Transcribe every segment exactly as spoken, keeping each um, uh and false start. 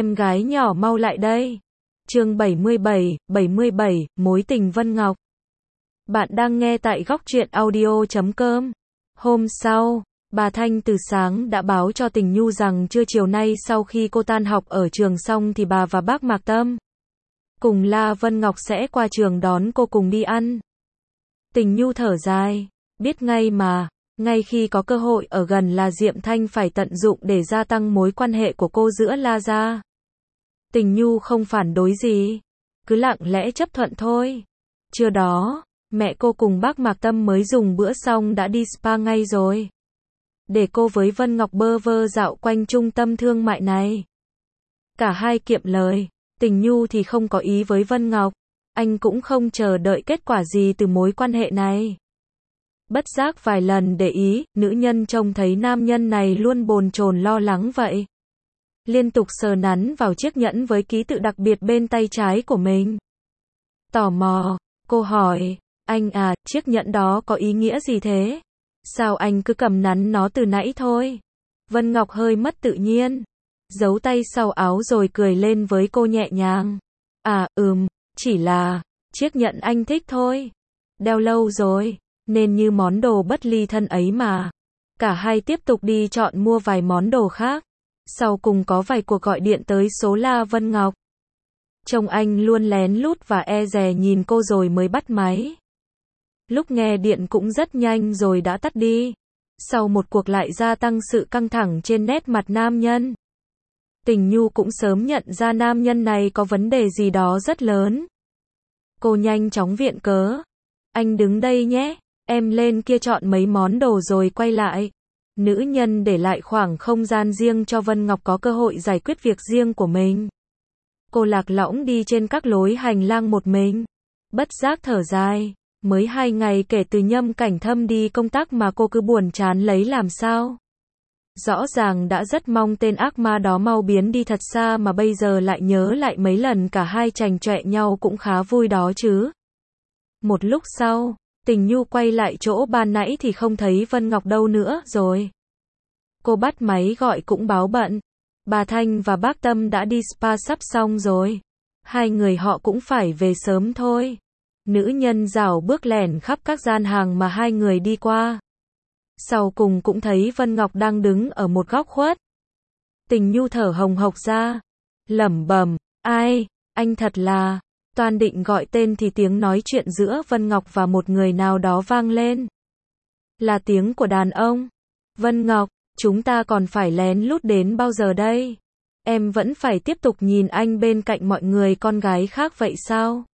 em gái nhỏ mau lại đây. Chương bảy mươi bảy, bảy mươi bảy, mối tình Vân Ngọc. Bạn đang nghe tại góc truyện audio chấm com. Hôm sau, bà Thanh từ sáng đã báo cho Tình Nhu rằng trưa chiều nay sau khi cô tan học ở trường xong thì bà và bác Mạc Tâm cùng La Vân Ngọc sẽ qua trường đón cô cùng đi ăn. Tình Nhu thở dài, biết ngay mà, ngay khi có cơ hội ở gần là Diệm Thanh phải tận dụng để gia tăng mối quan hệ của cô giữa La gia. Tình Nhu không phản đối gì, cứ lặng lẽ chấp thuận thôi. Trưa đó, mẹ cô cùng bác Mạc Tâm mới dùng bữa xong đã đi spa ngay rồi. Để cô với Vân Ngọc bơ vơ dạo quanh trung tâm thương mại này. Cả hai kiệm lời, Tình Nhu thì không có ý với Vân Ngọc, anh cũng không chờ đợi kết quả gì từ mối quan hệ này. Bất giác vài lần để ý, nữ nhân trông thấy nam nhân này luôn bồn chồn lo lắng vậy. Liên tục sờ nắn vào chiếc nhẫn với ký tự đặc biệt bên tay trái của mình. Tò mò, cô hỏi, anh à, chiếc nhẫn đó có ý nghĩa gì thế? Sao anh cứ cầm nắn nó từ nãy thôi? Vân Ngọc hơi mất tự nhiên, giấu tay sau áo rồi cười lên với cô nhẹ nhàng. À, ừm, chỉ là, chiếc nhẫn anh thích thôi. Đeo lâu rồi, nên như món đồ bất ly thân ấy mà. Cả hai tiếp tục đi chọn mua vài món đồ khác. Sau cùng có vài cuộc gọi điện tới số La Vân Ngọc. Chồng anh luôn lén lút và e dè nhìn cô rồi mới bắt máy. Lúc nghe điện cũng rất nhanh rồi đã tắt đi. Sau một cuộc lại gia tăng sự căng thẳng trên nét mặt nam nhân. Tình Nhu cũng sớm nhận ra nam nhân này có vấn đề gì đó rất lớn. Cô nhanh chóng viện cớ. Anh đứng đây nhé, em lên kia chọn mấy món đồ rồi quay lại. Nữ nhân để lại khoảng không gian riêng cho Vân Ngọc có cơ hội giải quyết việc riêng của mình. Cô lạc lõng đi trên các lối hành lang một mình. Bất giác thở dài, mới hai ngày kể từ Nhâm Cảnh Thâm đi công tác mà cô cứ buồn chán lấy làm sao. Rõ ràng đã rất mong tên ác ma đó mau biến đi thật xa mà bây giờ lại nhớ lại mấy lần cả hai chành chọe nhau cũng khá vui đó chứ. Một lúc sau, Tình Nhu quay lại chỗ ban nãy thì không thấy Vân Ngọc đâu nữa rồi. Cô bắt máy gọi cũng báo bận. Bà Thanh và bác Tâm đã đi spa sắp xong rồi. Hai người họ cũng phải về sớm thôi. Nữ nhân rảo bước lẻn khắp các gian hàng mà hai người đi qua. Sau cùng cũng thấy Vân Ngọc đang đứng ở một góc khuất. Tình Nhu thở hồng hộc ra, lẩm bẩm, ai, anh thật là... Toàn định gọi tên thì tiếng nói chuyện giữa Vân Ngọc và một người nào đó vang lên. Là tiếng của đàn ông. Vân Ngọc, chúng ta còn phải lén lút đến bao giờ đây? Em vẫn phải tiếp tục nhìn anh bên cạnh mọi người con gái khác vậy sao?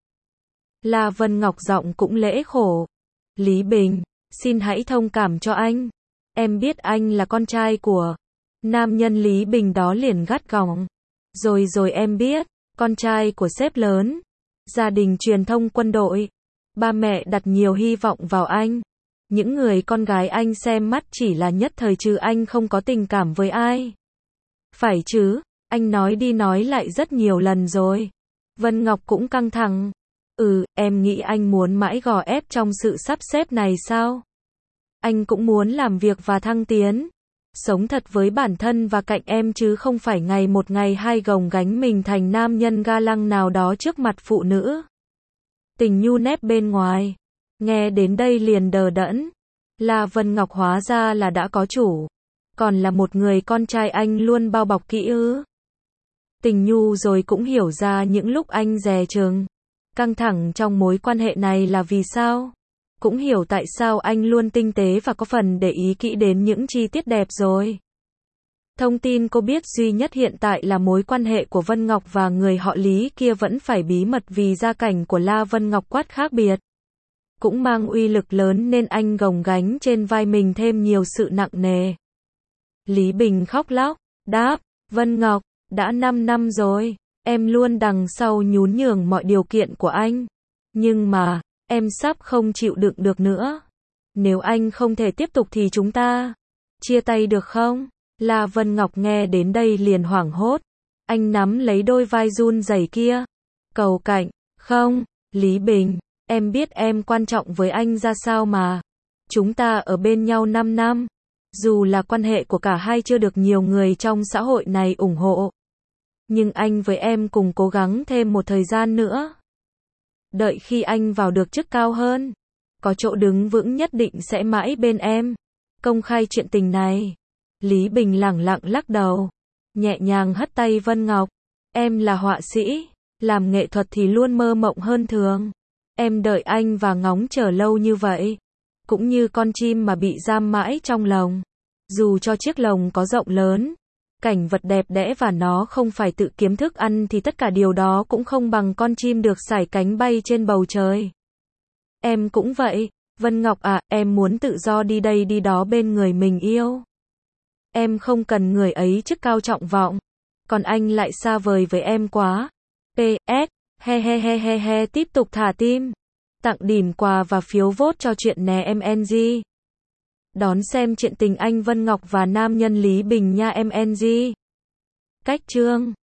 La Vân Ngọc giọng cũng lễ khổ. Lý Bình, xin hãy thông cảm cho anh. Em biết anh là con trai của... Nam nhân Lý Bình đó liền gắt gỏng. Rồi rồi em biết, con trai của sếp lớn. Gia đình truyền thông quân đội. Ba mẹ đặt nhiều hy vọng vào anh. Những người con gái anh xem mắt chỉ là nhất thời chứ anh không có tình cảm với ai. Phải chứ, anh nói đi nói lại rất nhiều lần rồi. Vân Ngọc cũng căng thẳng. Ừ, em nghĩ anh muốn mãi gò ép trong sự sắp xếp này sao? Anh cũng muốn làm việc và thăng tiến. Sống thật với bản thân và cạnh em chứ không phải ngày một ngày hai gồng gánh mình thành nam nhân ga lăng nào đó trước mặt phụ nữ. Tình Nhu nép bên ngoài. Nghe đến đây liền đờ đẫn. La Vân Ngọc hóa ra là đã có chủ. Còn là một người con trai anh luôn bao bọc kỹ ư. Tình Nhu rồi cũng hiểu ra những lúc anh dè chừng. Căng thẳng trong mối quan hệ này là vì sao. Cũng hiểu tại sao anh luôn tinh tế và có phần để ý kỹ đến những chi tiết đẹp rồi. Thông tin cô biết duy nhất hiện tại là mối quan hệ của Vân Ngọc và người họ Lý kia vẫn phải bí mật vì gia cảnh của La Vân Ngọc quát khác biệt. Cũng mang uy lực lớn nên anh gồng gánh trên vai mình thêm nhiều sự nặng nề. Lý Bình khóc lóc, đáp, Vân Ngọc, đã năm năm rồi, em luôn đằng sau nhún nhường mọi điều kiện của anh. Nhưng mà... Em sắp không chịu đựng được nữa. Nếu anh không thể tiếp tục thì chúng ta chia tay được không? La Vân Ngọc nghe đến đây liền hoảng hốt. Anh nắm lấy đôi vai run rẩy kia. Cầu cạnh, không, Lý Bình, em biết em quan trọng với anh ra sao mà. Chúng ta ở bên nhau năm năm. Dù là quan hệ của cả hai chưa được nhiều người trong xã hội này ủng hộ. Nhưng anh với em cùng cố gắng thêm một thời gian nữa. Đợi khi anh vào được chức cao hơn, có chỗ đứng vững nhất định sẽ mãi bên em. Công khai chuyện tình này. Lý Bình lẳng lặng lắc đầu, nhẹ nhàng hất tay Vân Ngọc. Em là họa sĩ, làm nghệ thuật thì luôn mơ mộng hơn thường. Em đợi anh và ngóng chờ lâu như vậy, cũng như con chim mà bị giam mãi trong lồng. Dù cho chiếc lồng có rộng lớn, cảnh vật đẹp đẽ và nó không phải tự kiếm thức ăn thì tất cả điều đó cũng không bằng con chim được sải cánh bay trên bầu trời. Em cũng vậy, Vân Ngọc à, em muốn tự do đi đây đi đó bên người mình yêu. Em không cần người ấy chức cao trọng vọng, còn anh lại xa vời với em quá. pê ét, he he he he he tiếp tục thả tim. Tặng điểm quà và phiếu vote cho chuyện nè em en giê. Đón xem chuyện tình anh Vân Ngọc và nam nhân Lý Bình nha em en giê. Cách chương